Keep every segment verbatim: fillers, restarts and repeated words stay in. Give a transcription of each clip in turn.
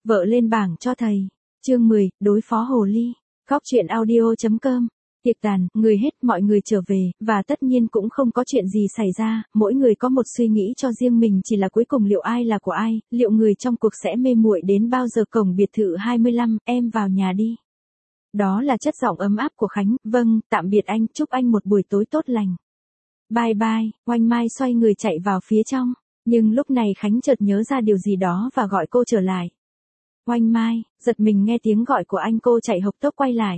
Vợ lên bảng cho thầy. Chương mười, đối phó hồ ly. Góc truyện audio chấm com. Tiệc tàn, người hết, mọi người trở về, và tất nhiên cũng không có chuyện gì xảy ra, mỗi người có một suy nghĩ cho riêng mình, chỉ là cuối cùng liệu ai là của ai, liệu người trong cuộc sẽ mê muội đến bao giờ. Cổng biệt thự hai mươi lăm, em vào nhà đi. Đó là chất giọng ấm áp của Khánh. Vâng, tạm biệt anh, chúc anh một buổi tối tốt lành. Bye bye. Oanh Mai xoay người chạy vào phía trong, nhưng lúc này Khánh chợt nhớ ra điều gì đó và gọi cô trở lại. Oanh Mai, giật mình nghe tiếng gọi của anh, cô chạy hộc tốc quay lại.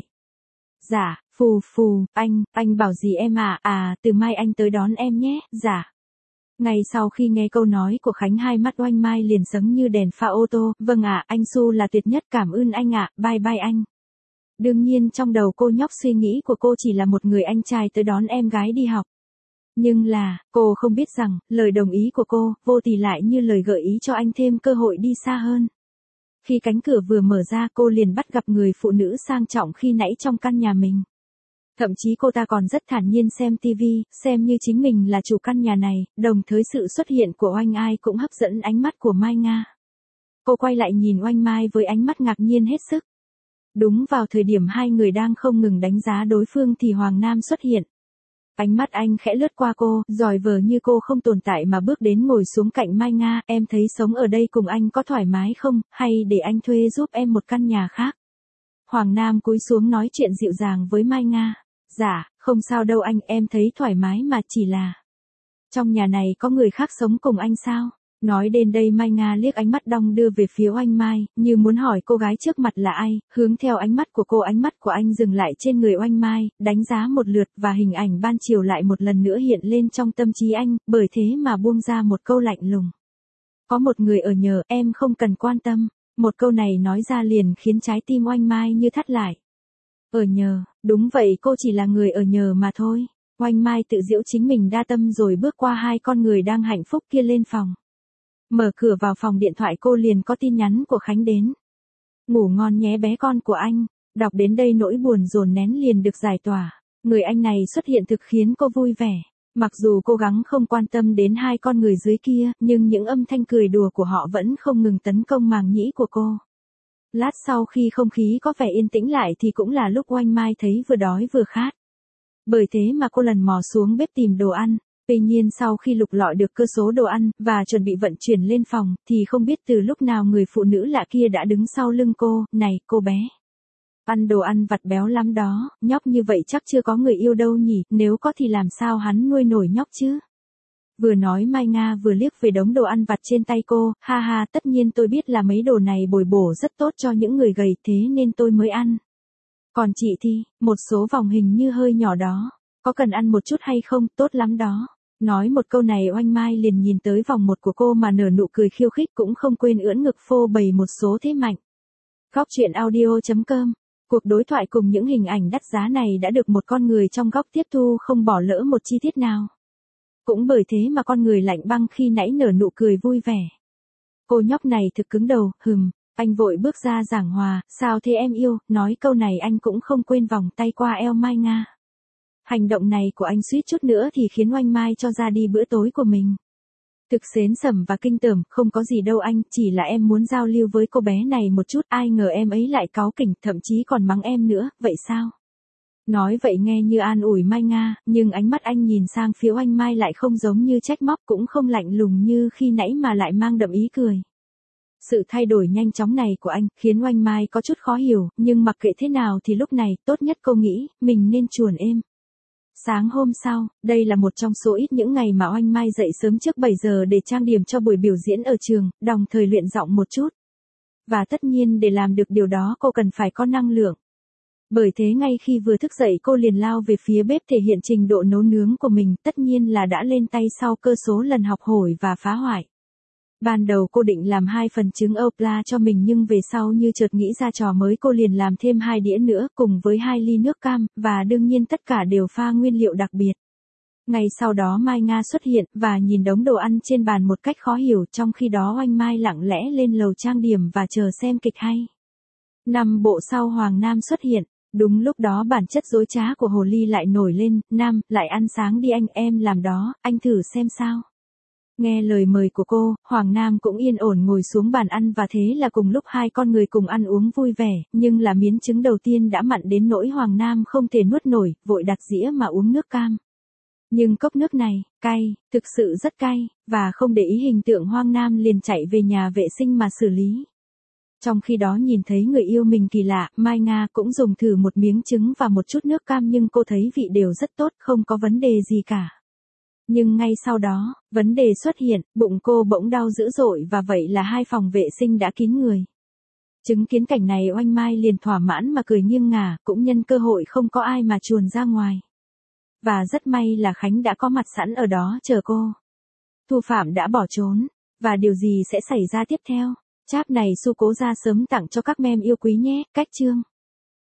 Dạ, phù phù, anh, anh bảo gì em à, à, từ mai anh tới đón em nhé, dạ. Ngay sau khi nghe câu nói của Khánh, hai mắt Oanh Mai liền sáng như đèn pha ô tô. Vâng ạ, anh Su là tuyệt nhất, cảm ơn anh ạ, bye bye anh. Đương nhiên trong đầu cô nhóc suy nghĩ của cô chỉ là một người anh trai tới đón em gái đi học. Nhưng là, cô không biết rằng, lời đồng ý của cô, vô tì lại như lời gợi ý cho anh thêm cơ hội đi xa hơn. Khi cánh cửa vừa mở ra, cô liền bắt gặp người phụ nữ sang trọng khi nãy trong căn nhà mình. Thậm chí cô ta còn rất thản nhiên xem tivi, xem như chính mình là chủ căn nhà này, đồng thời sự xuất hiện của Oanh Ai cũng hấp dẫn ánh mắt của Mai Nga. Cô quay lại nhìn Oanh Mai với ánh mắt ngạc nhiên hết sức. Đúng vào thời điểm hai người đang không ngừng đánh giá đối phương thì Hoàng Nam xuất hiện. Ánh mắt anh khẽ lướt qua cô, giỏi vờ như cô không tồn tại mà bước đến ngồi xuống cạnh Mai Nga. Em thấy sống ở đây cùng anh có thoải mái không, hay để anh thuê giúp em một căn nhà khác? Hoàng Nam cúi xuống nói chuyện dịu dàng với Mai Nga. Dạ, không sao đâu anh, em thấy thoải mái mà, chỉ là... Trong nhà này có người khác sống cùng anh sao? Nói đến đây Mai Nga liếc ánh mắt đong đưa về phía Oanh Mai, như muốn hỏi cô gái trước mặt là ai. Hướng theo ánh mắt của cô, ánh mắt của anh dừng lại trên người Oanh Mai, đánh giá một lượt, và hình ảnh ban chiều lại một lần nữa hiện lên trong tâm trí anh, bởi thế mà buông ra một câu lạnh lùng. Có một người ở nhờ, em không cần quan tâm. Một câu này nói ra liền khiến trái tim Oanh Mai như thắt lại. Ở nhờ, đúng vậy, cô chỉ là người ở nhờ mà thôi. Oanh Mai tự giễu chính mình đa tâm rồi bước qua hai con người đang hạnh phúc kia lên phòng. Mở cửa vào phòng, điện thoại cô liền có tin nhắn của Khánh đến. Ngủ ngon nhé bé con của anh. Đọc đến đây nỗi buồn dồn nén liền được giải tỏa. Người anh này xuất hiện thực khiến cô vui vẻ. Mặc dù cố gắng không quan tâm đến hai con người dưới kia, nhưng những âm thanh cười đùa của họ vẫn không ngừng tấn công màng nhĩ của cô. Lát sau khi không khí có vẻ yên tĩnh lại thì cũng là lúc Oanh Mai thấy vừa đói vừa khát. Bởi thế mà cô lần mò xuống bếp tìm đồ ăn. Tuy nhiên sau khi lục lọi được cơ số đồ ăn, và chuẩn bị vận chuyển lên phòng, thì không biết từ lúc nào người phụ nữ lạ kia đã đứng sau lưng cô. Này, cô bé. Ăn đồ ăn vặt béo lắm đó, nhóc như vậy chắc chưa có người yêu đâu nhỉ, nếu có thì làm sao hắn nuôi nổi nhóc chứ? Vừa nói Mai Nga vừa liếc về đống đồ ăn vặt trên tay cô. Ha ha, tất nhiên tôi biết là mấy đồ này bồi bổ rất tốt cho những người gầy, thế nên tôi mới ăn. Còn chị thì, một số vòng hình như hơi nhỏ đó, có cần ăn một chút hay không, tốt lắm đó. Nói một câu này Oanh Mai liền nhìn tới vòng một của cô mà nở nụ cười khiêu khích, cũng không quên ưỡn ngực phô bày một số thế mạnh. Góc truyện audio chấm com. Cuộc đối thoại cùng những hình ảnh đắt giá này đã được một con người trong góc tiếp thu, không bỏ lỡ một chi tiết nào. Cũng bởi thế mà con người lạnh băng khi nãy nở nụ cười vui vẻ. Cô nhóc này thực cứng đầu, hừm. Anh vội bước ra giảng hòa. Sao thế em yêu? Nói câu này anh cũng không quên vòng tay qua eo Mai Nga. Hành động này của anh suýt chút nữa thì khiến Oanh Mai cho ra đi bữa tối của mình. Thực xến sẩm và kinh tởm. Không có gì đâu anh, chỉ là em muốn giao lưu với cô bé này một chút, ai ngờ em ấy lại cáu kỉnh, thậm chí còn mắng em nữa, vậy sao? Nói vậy nghe như an ủi Mai Nga, nhưng ánh mắt anh nhìn sang phía Oanh Mai lại không giống như trách móc, cũng không lạnh lùng như khi nãy mà lại mang đậm ý cười. Sự thay đổi nhanh chóng này của anh khiến Oanh Mai có chút khó hiểu, nhưng mặc kệ thế nào thì lúc này tốt nhất cô nghĩ mình nên chuồn êm. Sáng hôm sau, đây là một trong số ít những ngày mà Oanh Mai dậy sớm trước bảy giờ để trang điểm cho buổi biểu diễn ở trường, đồng thời luyện giọng một chút. Và tất nhiên để làm được điều đó cô cần phải có năng lượng. Bởi thế ngay khi vừa thức dậy cô liền lao về phía bếp thể hiện trình độ nấu nướng của mình, tất nhiên là đã lên tay sau cơ số lần học hỏi và phá hoại. Ban đầu cô định làm hai phần trứng opla cho mình, nhưng về sau như chợt nghĩ ra trò mới, cô liền làm thêm hai đĩa nữa cùng với hai ly nước cam, và đương nhiên tất cả đều pha nguyên liệu đặc biệt. Ngay sau đó Mai Nga xuất hiện và nhìn đống đồ ăn trên bàn một cách khó hiểu, trong khi đó Oanh Mai lặng lẽ lên lầu trang điểm và chờ xem kịch hay. Năm bộ sau Hoàng Nam xuất hiện. Đúng lúc đó bản chất dối trá của hồ ly lại nổi lên. Nam, lại ăn sáng đi anh, em làm đó, anh thử xem sao. Nghe lời mời của cô, Hoàng Nam cũng yên ổn ngồi xuống bàn ăn và thế là cùng lúc hai con người cùng ăn uống vui vẻ, nhưng là miến trứng đầu tiên đã mặn đến nỗi Hoàng Nam không thể nuốt nổi, vội đặt dĩa mà uống nước cam. Nhưng cốc nước này, cay, thực sự rất cay, và không để ý hình tượng Hoàng Nam liền chạy về nhà vệ sinh mà xử lý. Trong khi đó nhìn thấy người yêu mình kỳ lạ, Mai Nga cũng dùng thử một miếng trứng và một chút nước cam nhưng cô thấy vị đều rất tốt, không có vấn đề gì cả. Nhưng ngay sau đó, vấn đề xuất hiện, bụng cô bỗng đau dữ dội và vậy là hai phòng vệ sinh đã kín người. Chứng kiến cảnh này Oanh Mai liền thỏa mãn mà cười nghiêng ngả, cũng nhân cơ hội không có ai mà chuồn ra ngoài. Và rất may là Khánh đã có mặt sẵn ở đó chờ cô. Thu Phạm đã bỏ trốn, và điều gì sẽ xảy ra tiếp theo? Chap này Su cố ra sớm tặng cho các mem yêu quý nhé, cách chương.